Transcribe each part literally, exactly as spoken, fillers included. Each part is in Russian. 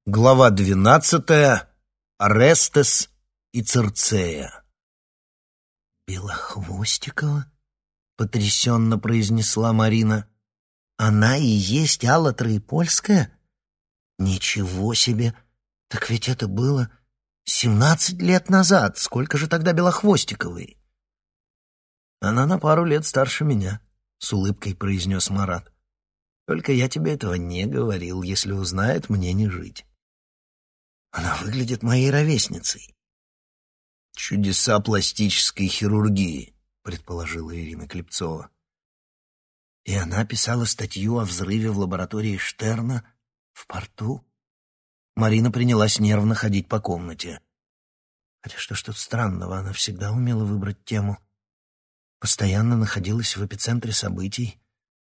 Глава двенадцатая. Орестес и Цирцея. «Белохвостикова?» — потрясенно произнесла Марина. «Она и есть Алла Троепольская? Ничего себе! Так ведь это было семнадцать лет назад. Сколько же тогда Белохвостиковой?» «Она на пару лет старше меня», — с улыбкой произнес Марат. «Только я тебе этого не говорил. Если узнает, мне не жить». «Она выглядит моей ровесницей». «Чудеса пластической хирургии», — предположила Ирина Клепцова. «И она писала статью о взрыве в лаборатории Штерна в порту?» Марина принялась нервно ходить по комнате. Хотя что ж тут странного, она всегда умела выбрать тему. Постоянно находилась в эпицентре событий.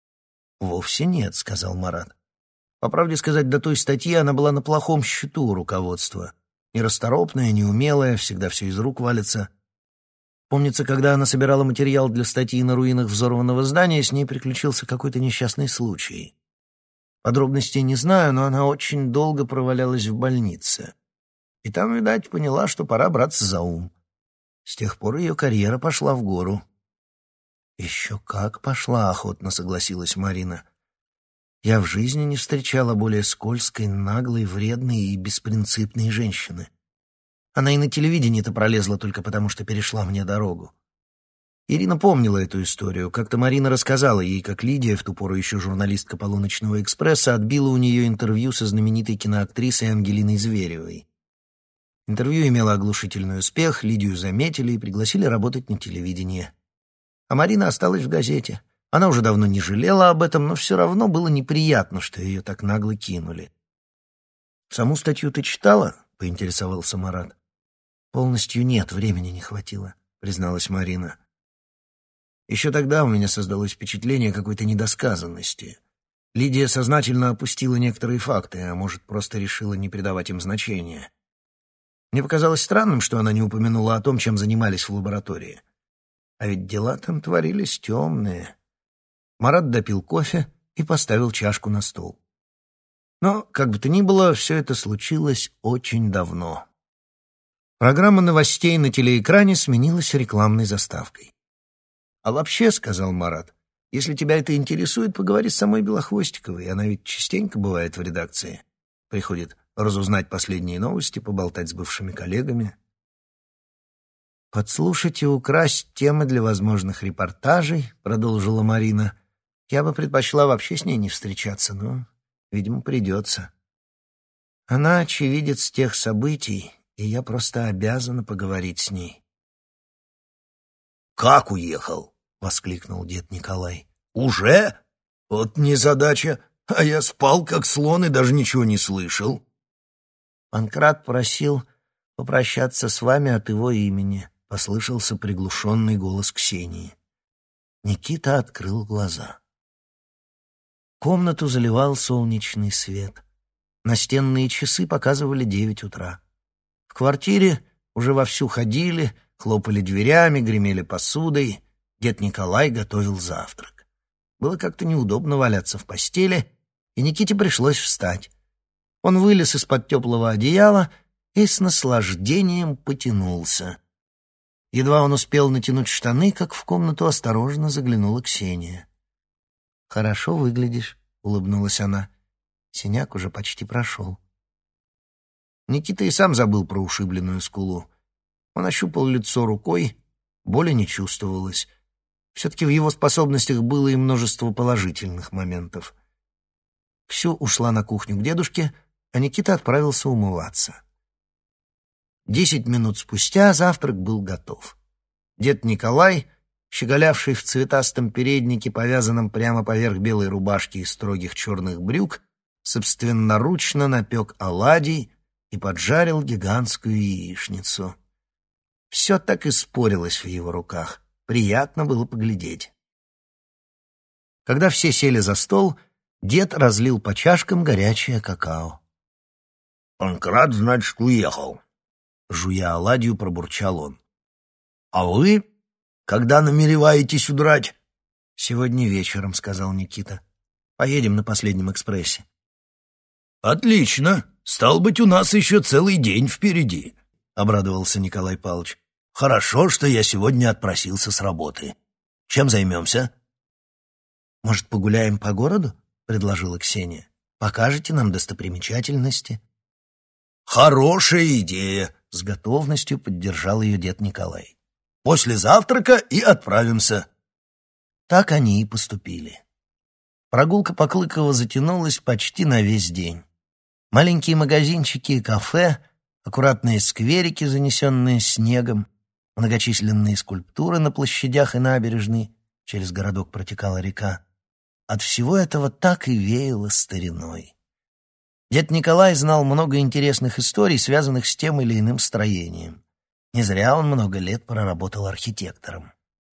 «Вовсе нет», — сказал Марат. По правде сказать, до той статьи она была на плохом счету у руководства. Нерасторопная, неумелая, всегда все из рук валится. Помнится, когда она собирала материал для статьи на руинах взорванного здания, с ней приключился какой-то несчастный случай. Подробностей не знаю, но она очень долго провалялась в больнице. И там, видать, поняла, что пора браться за ум. С тех пор ее карьера пошла в гору. «Еще как пошла», — охотно согласилась Марина. «Я в жизни не встречала более скользкой, наглой, вредной и беспринципной женщины. Она и на телевидении-то пролезла только потому, что перешла мне дорогу». Ирина помнила эту историю. Как-то Марина рассказала ей, как Лидия, в ту пору еще журналистка «Полуночного экспресса», отбила у нее интервью со знаменитой киноактрисой Ангелиной Зверевой. Интервью имело оглушительный успех, Лидию заметили и пригласили работать на телевидении. А Марина осталась в газете. Она уже давно не жалела об этом, но все равно было неприятно, что ее так нагло кинули. «Саму статью ты читала?» — поинтересовался Марат. «Полностью нет, времени не хватило», — призналась Марина. «Еще тогда у меня создалось впечатление какой-то недосказанности. Лидия сознательно опустила некоторые факты, а может, просто решила не придавать им значения. Мне показалось странным, что она не упомянула о том, чем занимались в лаборатории. А ведь дела там творились темные». Марат допил кофе и поставил чашку на стол. Но, как бы то ни было, все это случилось очень давно. Программа новостей на телеэкране сменилась рекламной заставкой. «А вообще, — сказал Марат, — если тебя это интересует, поговори с самой Белохвостиковой. Она ведь частенько бывает в редакции. Приходит разузнать последние новости, поболтать с бывшими коллегами». «Подслушать и украсть темы для возможных репортажей», — продолжила Марина. «Я бы предпочла вообще с ней не встречаться, но, видимо, придется. Она очевидец тех событий, и я просто обязана поговорить с ней». «Как уехал?» — воскликнул дед Николай. «Уже? Вот незадача, а я спал, как слон, и даже ничего не слышал». «Панкрат просил попрощаться с вами от его имени», — послышался приглушенный голос Ксении. Никита открыл глаза. Комнату заливал солнечный свет. Настенные часы показывали девять утра. В квартире уже вовсю ходили, хлопали дверями, гремели посудой. Дед Николай готовил завтрак. Было как-то неудобно валяться в постели, и Никите пришлось встать. Он вылез из-под теплого одеяла и с наслаждением потянулся. Едва он успел натянуть штаны, как в комнату осторожно заглянула Ксения. «Хорошо выглядишь», — улыбнулась она. «Синяк уже почти прошел». Никита и сам забыл про ушибленную скулу. Он ощупал лицо рукой, боли не чувствовалось. Все-таки в его способностях было и множество положительных моментов. Ксю ушла на кухню к дедушке, а Никита отправился умываться. Десять минут спустя завтрак был готов. Дед Николай, щеголявший в цветастом переднике, повязанном прямо поверх белой рубашки и строгих черных брюк, собственноручно напек оладий и поджарил гигантскую яичницу. Все так и спорилось в его руках. Приятно было поглядеть. Когда все сели за стол, дед разлил по чашкам горячее какао. «Панкрат, значит, уехал», — жуя оладью, пробурчал он. «А вы когда намереваетесь удрать?» «Сегодня вечером», — сказал Никита. «Поедем на последнем экспрессе». «Отлично. стал быть, у нас еще целый день впереди», — обрадовался Николай Павлович. «Хорошо, что я сегодня отпросился с работы. Чем займемся?» «Может, погуляем по городу?» — предложила Ксения. «Покажете нам достопримечательности?» «Хорошая идея», — с готовностью поддержал ее дед Николай. «После завтрака и отправимся». Так они и поступили. Прогулка по Клыково затянулась почти на весь день. Маленькие магазинчики и кафе, аккуратные скверики, занесенные снегом, многочисленные скульптуры на площадях и набережной, через городок протекала река. От всего этого так и веяло стариной. Дед Николай знал много интересных историй, связанных с тем или иным строением. Не зря он много лет проработал архитектором.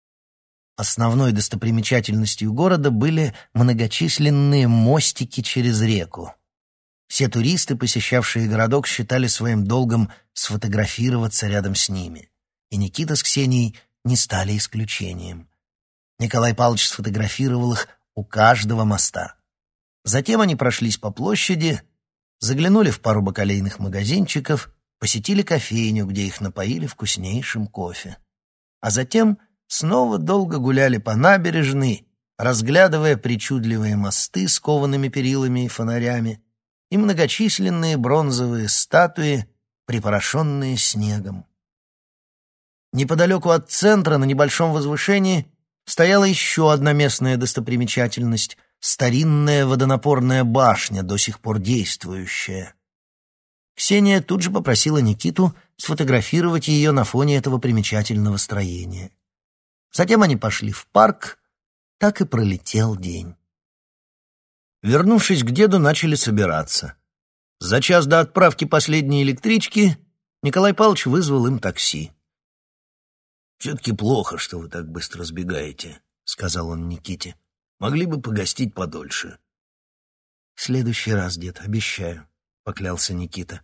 Основной достопримечательностью города были многочисленные мостики через реку. Все туристы, посещавшие городок, считали своим долгом сфотографироваться рядом с ними. И Никита с Ксенией не стали исключением. Николай Павлович сфотографировал их у каждого моста. Затем они прошлись по площади, заглянули в пару бакалейных магазинчиков, посетили кофейню, где их напоили вкуснейшим кофе. А затем снова долго гуляли по набережной, разглядывая причудливые мосты с коваными перилами и фонарями и многочисленные бронзовые статуи, припорошенные снегом. Неподалеку от центра, на небольшом возвышении, стояла еще одна местная достопримечательность — старинная водонапорная башня, до сих пор действующая. Ксения тут же попросила Никиту сфотографировать ее на фоне этого примечательного строения. Затем они пошли в парк, так и пролетел день. Вернувшись к деду, начали собираться. За час до отправки последней электрички Николай Павлович вызвал им такси. «Все-таки плохо, что вы так быстро сбегаете», — сказал он Никите. «Могли бы погостить подольше». «В следующий раз, дед, обещаю», — поклялся Никита.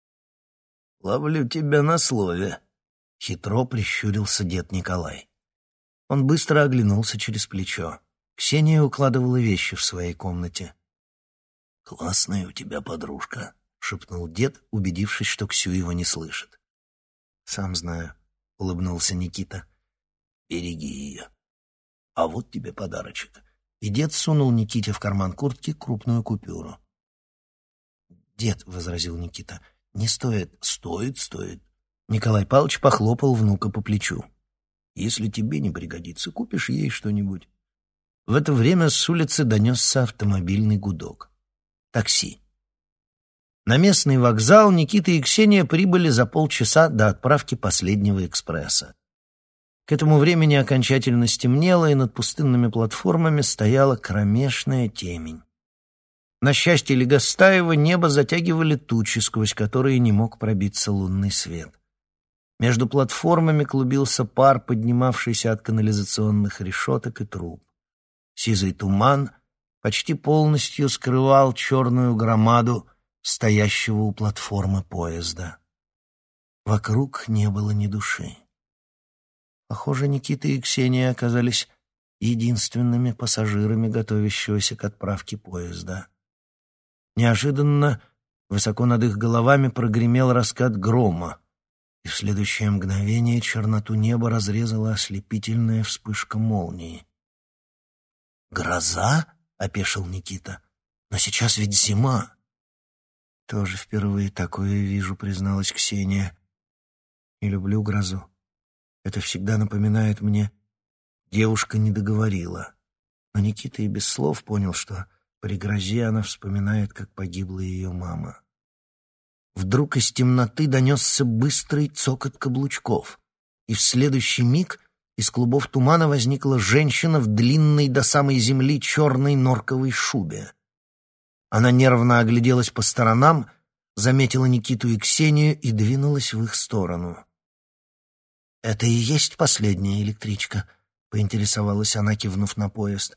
«Ловлю тебя на слове», — хитро прищурился дед Николай. Он быстро оглянулся через плечо. Ксения укладывала вещи в своей комнате. «Классная у тебя подружка», — шепнул дед, убедившись, что Ксю его не слышит. «Сам знаю», — улыбнулся Никита. «Береги ее. А вот тебе подарочек». И дед сунул Никите в карман куртки крупную купюру. «Дед», — возразил Никита, — «не стоит». «Стоит, стоит». Николай Павлович похлопал внука по плечу. «Если тебе не пригодится, купишь ей что-нибудь». В это время с улицы донесся автомобильный гудок. Такси. На местный вокзал Никита и Ксения прибыли за полчаса до отправки последнего экспресса. К этому времени окончательно стемнело, и над пустынными платформами стояла кромешная темень. На счастье Легостаева небо затягивали тучи, сквозь которые не мог пробиться лунный свет. Между платформами клубился пар, поднимавшийся от канализационных решеток и труб. Сизый туман почти полностью скрывал черную громаду стоящего у платформы поезда. Вокруг не было ни души. Похоже, Никита и Ксения оказались единственными пассажирами, готовящегося к отправке поезда. Неожиданно высоко над их головами прогремел раскат грома, и в следующее мгновение черноту неба разрезала ослепительная вспышка молнии. «Гроза?» — опешил Никита. «Но сейчас ведь зима». «Тоже впервые такое вижу», — призналась Ксения. «Не люблю грозу. Это всегда напоминает мне...» Девушка не договорила, но Никита и без слов понял, что при грозе она вспоминает, как погибла ее мама. Вдруг из темноты донесся быстрый цокот каблучков, и в следующий миг из клубов тумана возникла женщина в длинной до самой земли черной норковой шубе. Она нервно огляделась по сторонам, заметила Никиту и Ксению и двинулась в их сторону. «Это и есть последняя электричка?» — поинтересовалась она, кивнув на поезд.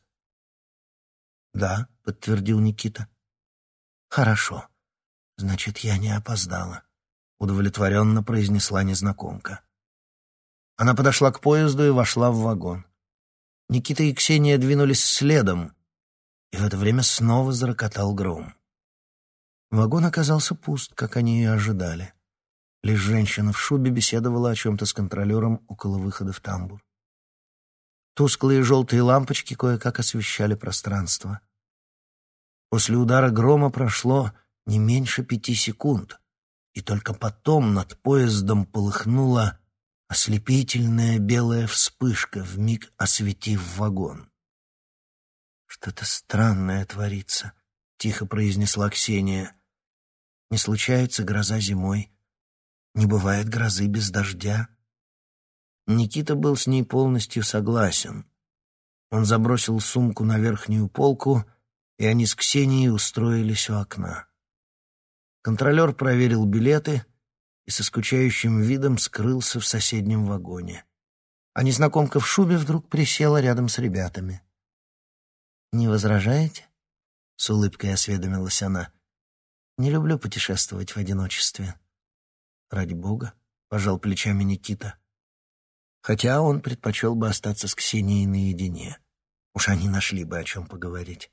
«Да», — подтвердил Никита. «Хорошо. Значит, я не опоздала», — удовлетворенно произнесла незнакомка. Она подошла к поезду и вошла в вагон. Никита и Ксения двинулись следом, и в это время снова зарокотал гром. Вагон оказался пуст, как они и ожидали. Лишь женщина в шубе беседовала о чем-то с контролером около выхода в тамбур. Тусклые желтые лампочки кое-как освещали пространство. После удара грома прошло не меньше пяти секунд, и только потом над поездом полыхнула ослепительная белая вспышка, вмиг осветив вагон. «Что-то странное творится», — тихо произнесла Ксения. «Не случается гроза зимой, не бывает грозы без дождя». Никита был с ней полностью согласен. Он забросил сумку на верхнюю полку, и они с Ксенией устроились у окна. Контролер проверил билеты и со скучающим видом скрылся в соседнем вагоне. А незнакомка в шубе вдруг присела рядом с ребятами. «Не возражаете?» — с улыбкой осведомилась она. «Не люблю путешествовать в одиночестве». «Ради бога», — пожал плечами Никита. Хотя он предпочел бы остаться с Ксенией наедине. Уж они нашли бы о чем поговорить.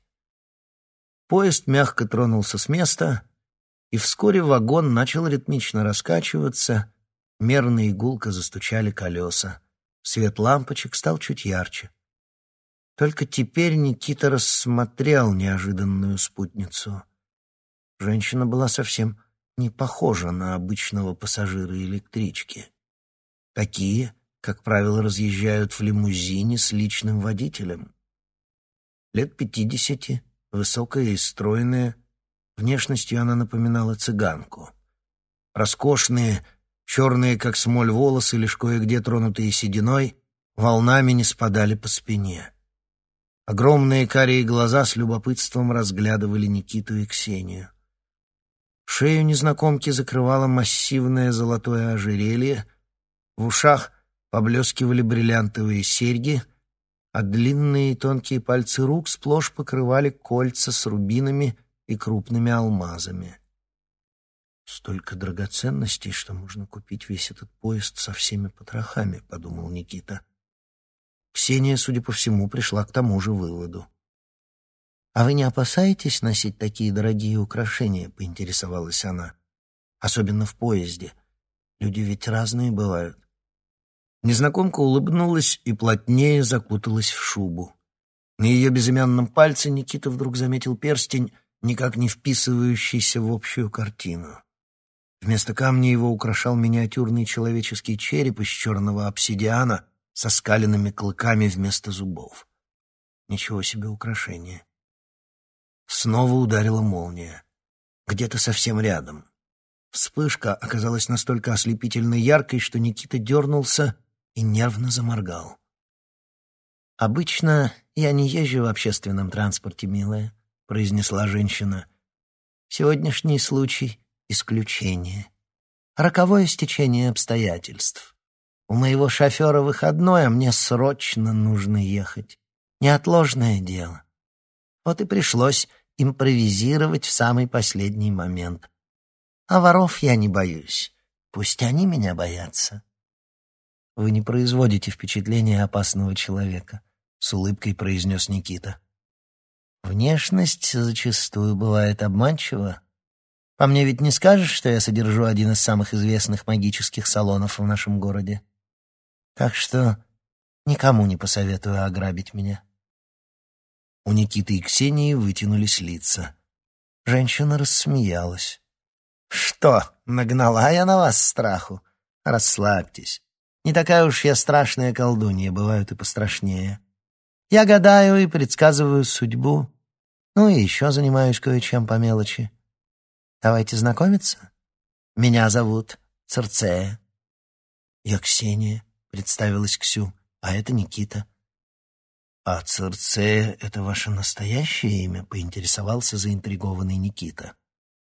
Поезд мягко тронулся с места, и вскоре вагон начал ритмично раскачиваться, мерно и гулко застучали колеса. Свет лампочек стал чуть ярче. Только теперь Никита рассмотрел неожиданную спутницу. Женщина была совсем не похожа на обычного пассажира электрички. Такие, как правило, разъезжают в лимузине с личным водителем. Лет пятидесяти, высокая и стройная, внешностью она напоминала цыганку. Роскошные, черные, как смоль, волосы, лишь кое-где тронутые сединой, волнами не спадали по спине. Огромные карие глаза с любопытством разглядывали Никиту и Ксению. Шею незнакомки закрывало массивное золотое ожерелье, в ушах поблескивали бриллиантовые серьги, а длинные и тонкие пальцы рук сплошь покрывали кольца с рубинами и крупными алмазами. «Столько драгоценностей, что можно купить весь этот поезд со всеми потрохами», — подумал Никита. Ксения, судя по всему, пришла к тому же выводу. «А вы не опасаетесь носить такие дорогие украшения?» — поинтересовалась она. «Особенно в поезде. Люди ведь разные бывают». Незнакомка улыбнулась и плотнее закуталась в шубу. На ее безымянном пальце Никита вдруг заметил перстень, никак не вписывающийся в общую картину. Вместо камня его украшал миниатюрный человеческий череп из черного обсидиана со скаленными клыками вместо зубов. Ничего себе украшение. Снова ударила молния. Где-то совсем рядом. Вспышка оказалась настолько ослепительно яркой, что Никита дернулся и нервно заморгал. «Обычно я не езжу в общественном транспорте, милая», — произнесла женщина. «Сегодняшний случай — исключение. Роковое стечение обстоятельств. У моего шофера выходной, а мне срочно нужно ехать. Неотложное дело. Вот и пришлось импровизировать в самый последний момент. А воров я не боюсь. Пусть они меня боятся». «Вы не производите впечатления опасного человека», — с улыбкой произнес Никита. «Внешность зачастую бывает обманчива. По мне ведь не скажешь, что я содержу один из самых известных магических салонов в нашем городе. Так что никому не посоветую ограбить меня». У Никиты и Ксении вытянулись лица. Женщина рассмеялась. «Что, нагнала я на вас страху? Расслабьтесь. Не такая уж я страшная колдунья, бывают и пострашнее. Я гадаю и предсказываю судьбу. Ну и еще занимаюсь кое-чем по мелочи. Давайте знакомиться. Меня зовут Цирцея». «Я Ксения», — представилась Ксю, — «а это Никита». «А Цирцея — это ваше настоящее имя?» — поинтересовался заинтригованный Никита.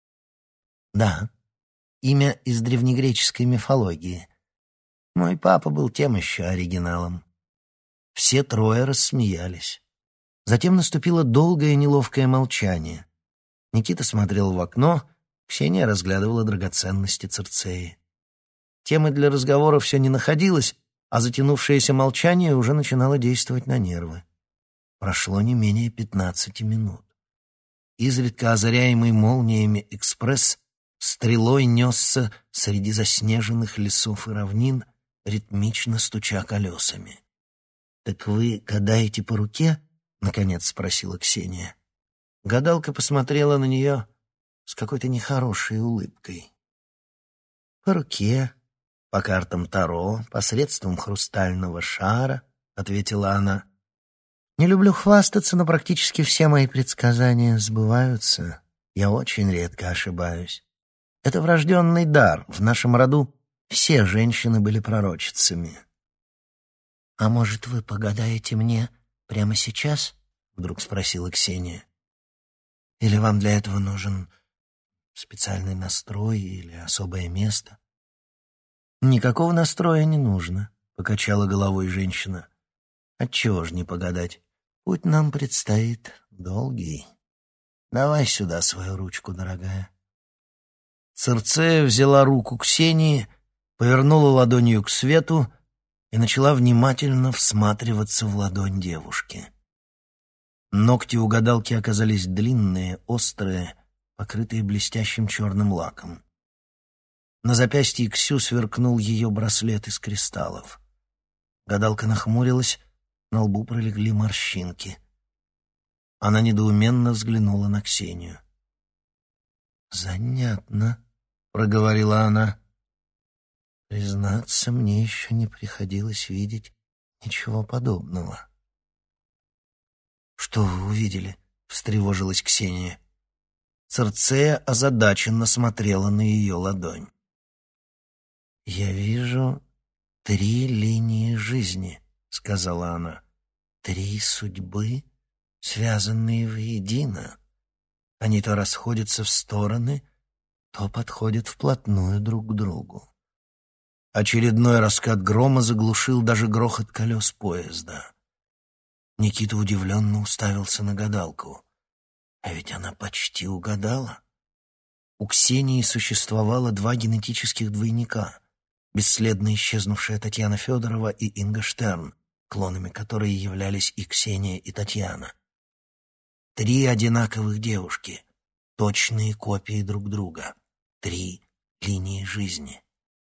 «Да, имя из древнегреческой мифологии. Мой папа был тем еще оригиналом». Все трое рассмеялись. Затем наступило долгое неловкое молчание. Никита смотрел в окно, Ксения разглядывала драгоценности Цирцеи. Темы для разговора все не находилось, а затянувшееся молчание уже начинало действовать на нервы. Прошло не менее пятнадцати минут. изредка озаряемый молниями экспресс стрелой несся среди заснеженных лесов и равнин, ритмично стуча колесами. «Так вы гадаете по руке?» — наконец спросила Ксения. Гадалка посмотрела на нее с какой-то нехорошей улыбкой. «По руке, по картам Таро, посредством хрустального шара», — ответила она. «Не люблю хвастаться, но практически все мои предсказания сбываются. Я очень редко ошибаюсь. Это врожденный дар. В нашем роду все женщины были пророчицами». «А может, вы погадаете мне прямо сейчас?» — вдруг спросила Ксения. «Или вам для этого нужен специальный настрой или особое место?» «Никакого настроя не нужно», — покачала головой женщина. «Отчего ж не погадать? Путь нам предстоит долгий. Давай сюда свою ручку, дорогая». Цирцея взяла руку Ксении, повернула ладонью к свету и начала внимательно всматриваться в ладонь девушки. Ногти у гадалки оказались длинные, острые, покрытые блестящим черным лаком. На запястье Ксю сверкнул ее браслет из кристаллов. Гадалка нахмурилась, на лбу пролегли морщинки. Она недоуменно взглянула на Ксению. «Занятно», — проговорила она. «Признаться, мне еще не приходилось видеть ничего подобного». «Что вы увидели?» — встревожилась Ксения. Цирцея озадаченно смотрела на ее ладонь. «Я вижу три линии жизни», — сказала она. «Три судьбы, связанные воедино. Они то расходятся в стороны, то подходят вплотную друг к другу». Очередной раскат грома заглушил даже грохот колес поезда. Никита удивленно уставился на гадалку. А ведь она почти угадала. У Ксении существовало два генетических двойника, бесследно исчезнувшая Татьяна Федорова и Инга Штерн, клонами которой являлись и Ксения, и Татьяна. Три одинаковых девушки, точные копии друг друга, три линии жизни.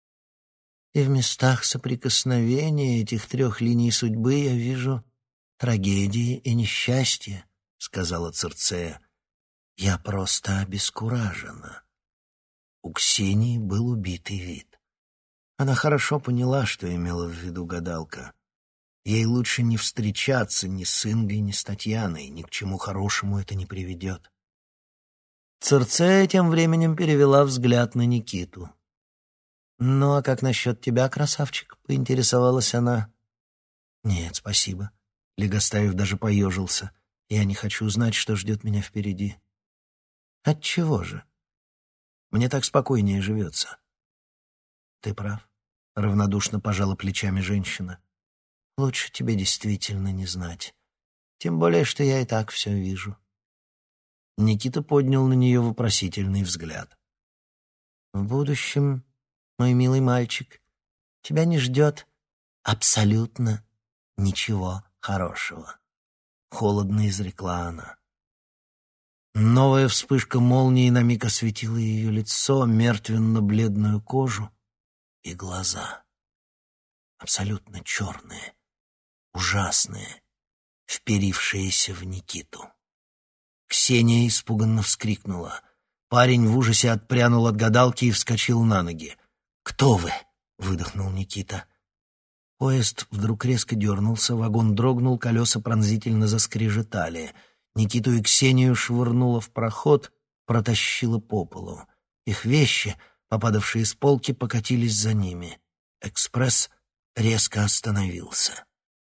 И в местах соприкосновения этих трех линий судьбы я вижу трагедии и несчастья, — сказала Цирцея. Я просто обескуражена. У Ксении был убитый вид. Она хорошо поняла, что имела в виду гадалка. Ей лучше не встречаться ни с Ингой, ни с Татьяной, ни к чему хорошему это не приведет. Цирцея тем временем перевела взгляд на Никиту. «Ну, а как насчет тебя, красавчик?» — поинтересовалась она. «Нет, спасибо». Легостаев даже поежился. «Я не хочу знать, что ждет меня впереди». «Отчего же? Мне так спокойнее живется». «Ты прав», — равнодушно пожала плечами женщина. «Лучше тебе действительно не знать. Тем более, что я и так все вижу». Никита поднял на нее вопросительный взгляд. «В будущем, мой милый мальчик, тебя не ждет абсолютно ничего хорошего», — холодно изрекла она. Новая вспышка молнии на миг осветила ее лицо, мертвенно-бледную кожу и глаза. Абсолютно черные, ужасные, вперившиеся в Никиту. Ксения испуганно вскрикнула. Парень в ужасе отпрянул от гадалки и вскочил на ноги. «Кто вы?» — выдохнул Никита. Поезд вдруг резко дернулся, вагон дрогнул, колеса пронзительно заскрежетали. Никиту и Ксению швырнуло в проход, протащило по полу. Их вещи, попадавшие с полки, покатились за ними. Экспресс резко остановился.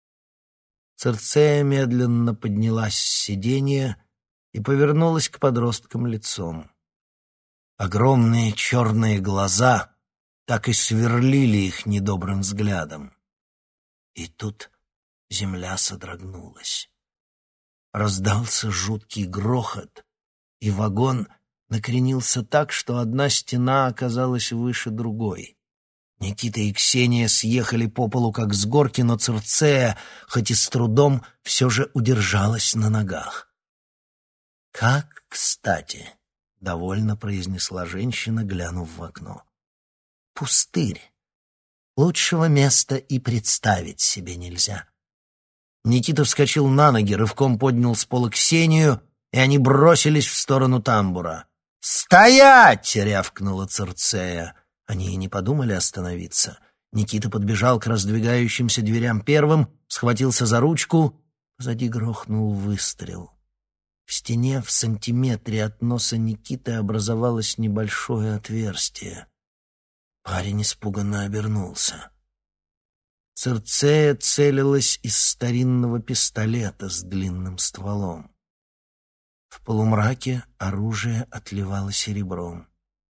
Цирцея медленно поднялась с сиденья и повернулась к подросткам лицом. Огромные черные глаза так и сверлили их недобрым взглядом. И тут земля содрогнулась. Раздался жуткий грохот, и вагон накренился так, что одна стена оказалась выше другой. Никита и Ксения съехали по полу, как с горки, но Цирцея, хоть и с трудом, все же удержалась на ногах. «Как кстати», — довольно произнесла женщина, глянув в окно. «Пустырь. Лучшего места и представить себе нельзя». Никита вскочил на ноги, рывком поднял с пола Ксению, и они бросились в сторону тамбура. «Стоять!» — рявкнула Цирцея. Они и не подумали остановиться. Никита подбежал к раздвигающимся дверям первым, схватился за ручку. Позади грохнул выстрел. В стене в сантиметре от носа Никиты образовалось небольшое отверстие. Парень испуганно обернулся. Цирцея целилась из старинного пистолета с длинным стволом. В полумраке оружие отливало серебром.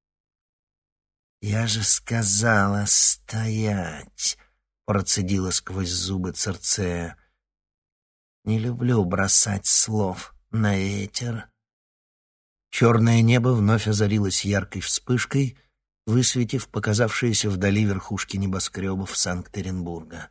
«Я же сказала стоять!» — процедила сквозь зубы Цирцея. «Не люблю бросать слов на ветер». Черное небо вновь озарилось яркой вспышкой, высветив показавшиеся вдали верхушки небоскребов Санкт-Петербурга.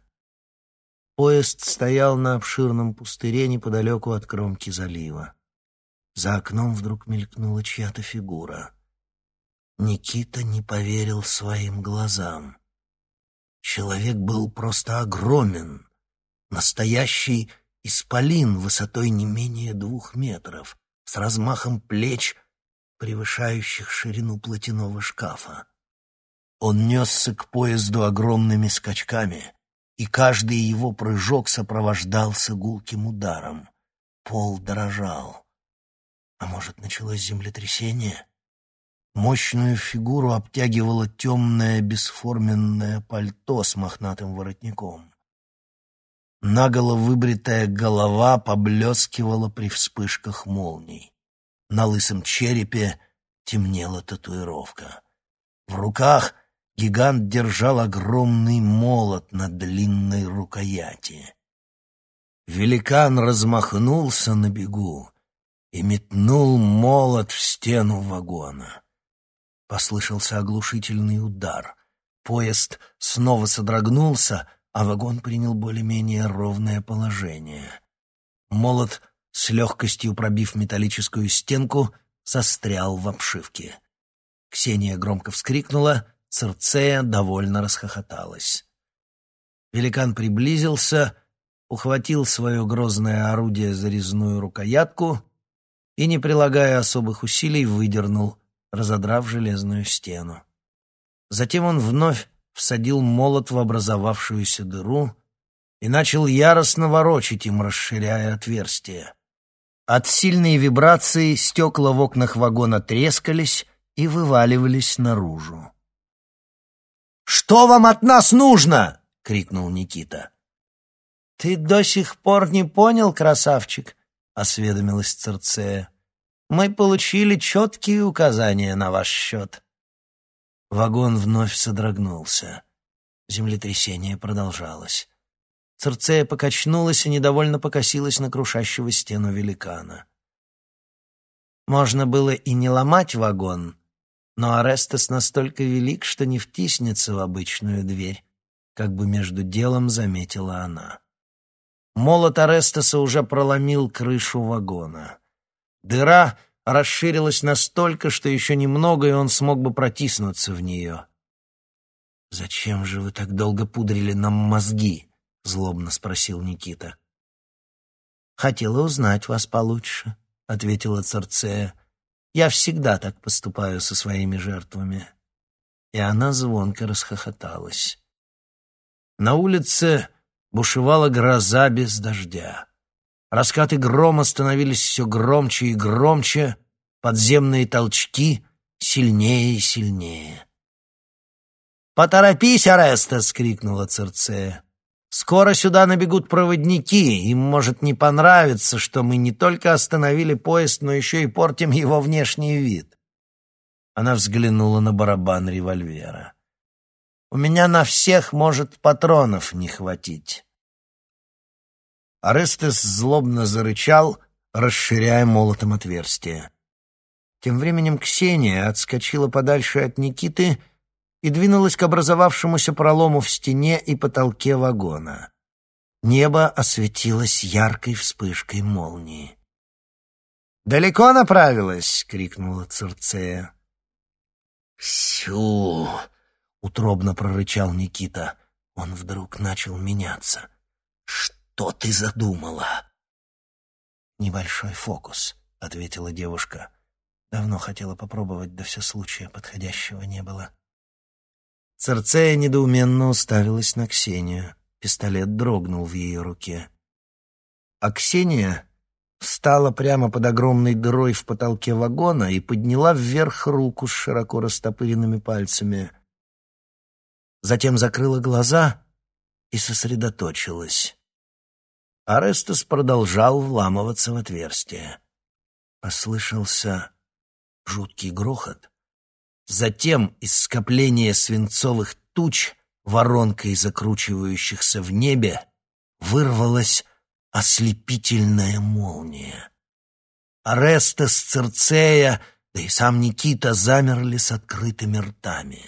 Поезд стоял на обширном пустыре неподалеку от кромки залива. За окном вдруг мелькнула чья-то фигура. Никита не поверил своим глазам. Человек был просто огромен, настоящий исполин высотой не менее двух метров, с размахом плеч, превышающих ширину платяного шкафа. Он несся к поезду огромными скачками, и каждый его прыжок сопровождался гулким ударом. Пол дрожал. А может, началось землетрясение? Мощную фигуру обтягивало темное бесформенное пальто с мохнатым воротником. Наголо выбритая голова поблескивала при вспышках молний. На лысом черепе темнела татуировка. В руках гигант держал огромный молот на длинной рукояти. Великан размахнулся на бегу и метнул молот в стену вагона. Послышался оглушительный удар. Поезд снова содрогнулся, а вагон принял более-менее ровное положение. Молот, с легкостью пробив металлическую стенку, застрял в обшивке. Ксения громко вскрикнула, Цирцея довольно расхохоталась. Великан приблизился, ухватил свое грозное орудие за резную рукоятку и, не прилагая особых усилий, выдернул, разодрав железную стену. Затем он вновь всадил молот в образовавшуюся дыру и начал яростно ворочать им, расширяя отверстие. От сильной вибрации стекла в окнах вагона трескались и вываливались наружу. «Что вам от нас нужно?» — крикнул Никита. «Ты до сих пор не понял, красавчик?» — осведомилась Цирцея. «Мы получили четкие указания на ваш счет». Вагон вновь содрогнулся. Землетрясение продолжалось. Цирцея покачнулась и недовольно покосилась на крушащего стену великана. Можно было и не ломать вагон, но Орестес настолько велик, что не втиснется в обычную дверь, как бы между делом заметила она. Молот Орестеса уже проломил крышу вагона. Дыра расширилась настолько, что еще немного, и он смог бы протиснуться в нее. «Зачем же вы так долго пудрили нам мозги?» — злобно спросил Никита. «Хотела узнать вас получше», — ответила Цирцея. «Я всегда так поступаю со своими жертвами». И она звонко расхохоталась. На улице бушевала гроза без дождя. Раскаты грома становились все громче и громче, подземные толчки сильнее и сильнее. «Поторопись, Орестес!» — крикнула Цирцея. «Скоро сюда набегут проводники, им может не понравиться, что мы не только остановили поезд, но еще и портим его внешний вид». Она взглянула на барабан револьвера. «У меня на всех, может, патронов не хватить». Орестес злобно зарычал, расширяя молотом отверстие. Тем временем Ксения отскочила подальше от Никиты и двинулась к образовавшемуся пролому в стене и потолке вагона. Небо осветилось яркой вспышкой молнии. «Далеко направилась?» — крикнула Цирцея. «Сю!» — утробно прорычал Никита. Он вдруг начал меняться. «Что ты задумала?» «Небольшой фокус», — ответила девушка. «Давно хотела попробовать, да все случая подходящего не было». Цирцея недоуменно уставилась на Ксению. Пистолет дрогнул в ее руке. А Ксения встала прямо под огромной дырой в потолке вагона и подняла вверх руку с широко растопыренными пальцами. Затем закрыла глаза и сосредоточилась. Орестес продолжал вламываться в отверстие. Послышался жуткий грохот. Затем из скопления свинцовых туч, воронкой закручивающихся в небе, вырвалась ослепительная молния. Орестес, Цирцея, да и сам Никита замерли с открытыми ртами.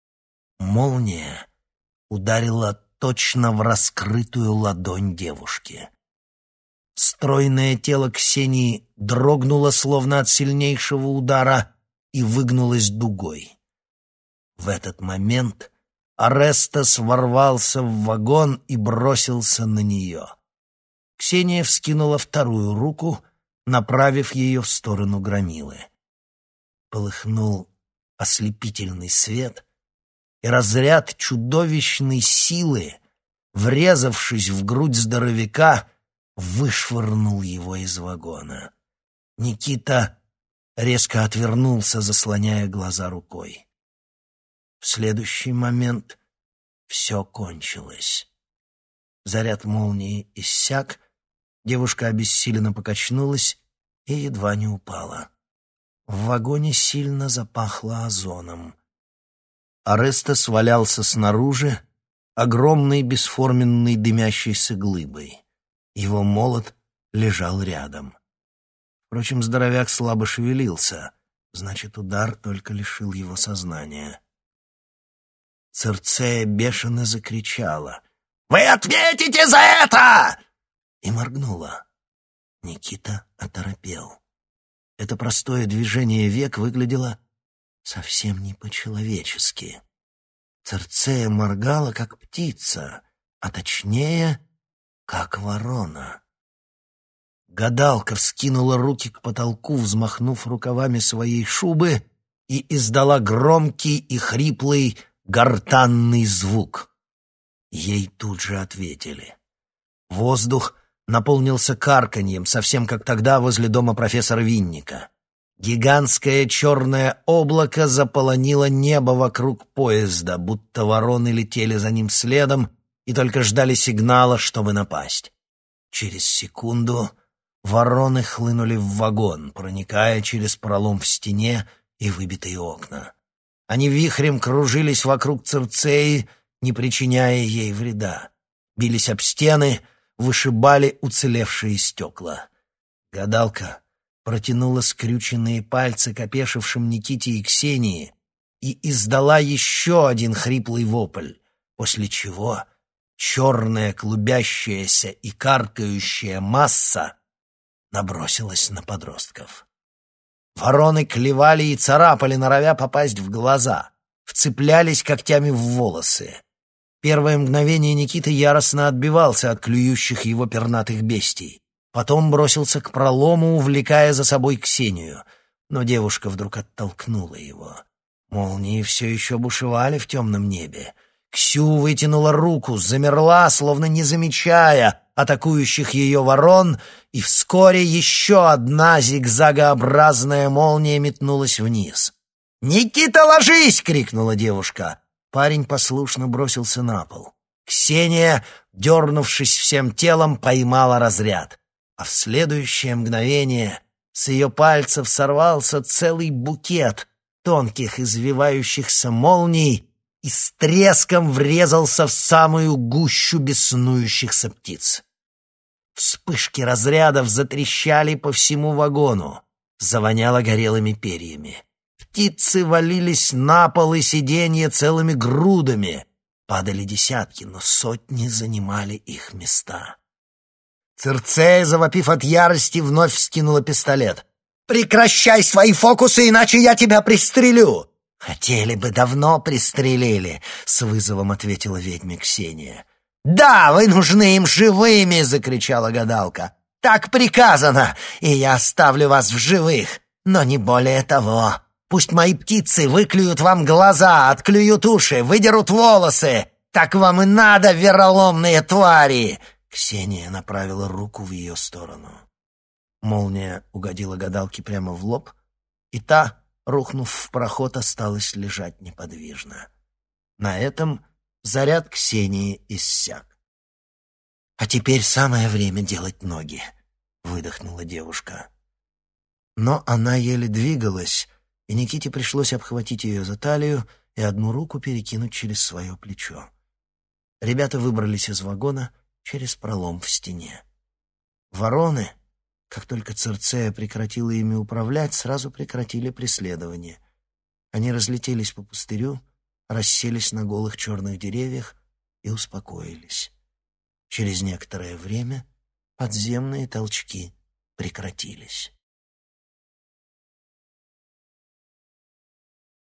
Молния ударила точно в раскрытую ладонь девушки. Стройное тело Ксении дрогнуло, словно от сильнейшего удара, и выгнулось дугой. В этот момент Орестес ворвался в вагон и бросился на нее. Ксения вскинула вторую руку, направив ее в сторону громилы. Полыхнул ослепительный свет, и разряд чудовищной силы, врезавшись в грудь здоровяка, вышвырнул его из вагона. Никита резко отвернулся, заслоняя глаза рукой. В следующий момент все кончилось. Заряд молнии иссяк, девушка обессиленно покачнулась и едва не упала. В вагоне сильно запахло озоном. Орестес валялся снаружи, огромной бесформенной дымящейся глыбой. Его молот лежал рядом. Впрочем, здоровяк слабо шевелился, значит, удар только лишил его сознания. Цирцея бешено закричала: «Вы ответите за это!» и моргнула. Никита оторопел. Это простое движение век выглядело совсем не по-человечески. Цирцея моргала, как птица, а точнее, как ворона. Гадалка вскинула руки к потолку, взмахнув рукавами своей шубы, и издала громкий и хриплый гортанный звук. Ей тут же ответили. Воздух наполнился карканьем, совсем как тогда возле дома профессора Винника. Гигантское черное облако заполонило небо вокруг поезда, будто вороны летели за ним следом и только ждали сигнала, чтобы напасть. Через секунду вороны хлынули в вагон, проникая через пролом в стене и выбитые окна. Они вихрем кружились вокруг Цирцеи, не причиняя ей вреда. Бились об стены, вышибали уцелевшие стекла. Гадалка протянула скрюченные пальцы к опешившим Никите и Ксении и издала еще один хриплый вопль, после чего черная клубящаяся и каркающая масса набросилась на подростков. Вороны клевали и царапали, норовя попасть в глаза, вцеплялись когтями в волосы. Первое мгновение Никита яростно отбивался от клюющих его пернатых бестий. Потом бросился к пролому, увлекая за собой Ксению. Но девушка вдруг оттолкнула его. Молнии все еще бушевали в темном небе. Ксю вытянула руку, замерла, словно не замечая атакующих ее ворон, и вскоре еще одна зигзагообразная молния метнулась вниз. «Никита, ложись!» — крикнула девушка. Парень послушно бросился на пол. Ксения, дернувшись всем телом, поймала разряд. А в следующее мгновение с ее пальцев сорвался целый букет тонких извивающихся молний и с треском врезался в самую гущу беснующихся птиц. Вспышки разрядов затрещали по всему вагону, завоняло горелыми перьями. Птицы валились на пол и сиденья целыми грудами. Падали десятки, но сотни занимали их места. Цирцея, завопив от ярости, вновь вскинула пистолет. Прекращай свои фокусы, иначе я тебя пристрелю!» «Хотели бы, давно пристрелили», — с вызовом ответила ведьме Ксения. «Да, вы нужны им живыми!» — закричала гадалка. «Так приказано, и я оставлю вас в живых, но не более того. Пусть мои птицы выклюют вам глаза, отклюют уши, выдерут волосы. Так вам и надо, вероломные твари!» Ксения направила руку в ее сторону. Молния угодила гадалке прямо в лоб, и та, рухнув в проход, осталась лежать неподвижно. На этом заряд Ксении иссяк. «А теперь самое время делать ноги», — выдохнула девушка. Но она еле двигалась, и Никите пришлось обхватить ее за талию и одну руку перекинуть через свое плечо. Ребята выбрались из вагона через пролом в стене. Вороны, как только Цирцея прекратила ими управлять, сразу прекратили преследование. Они разлетелись по пустырю, расселись на голых черных деревьях и успокоились. Через некоторое время подземные толчки прекратились.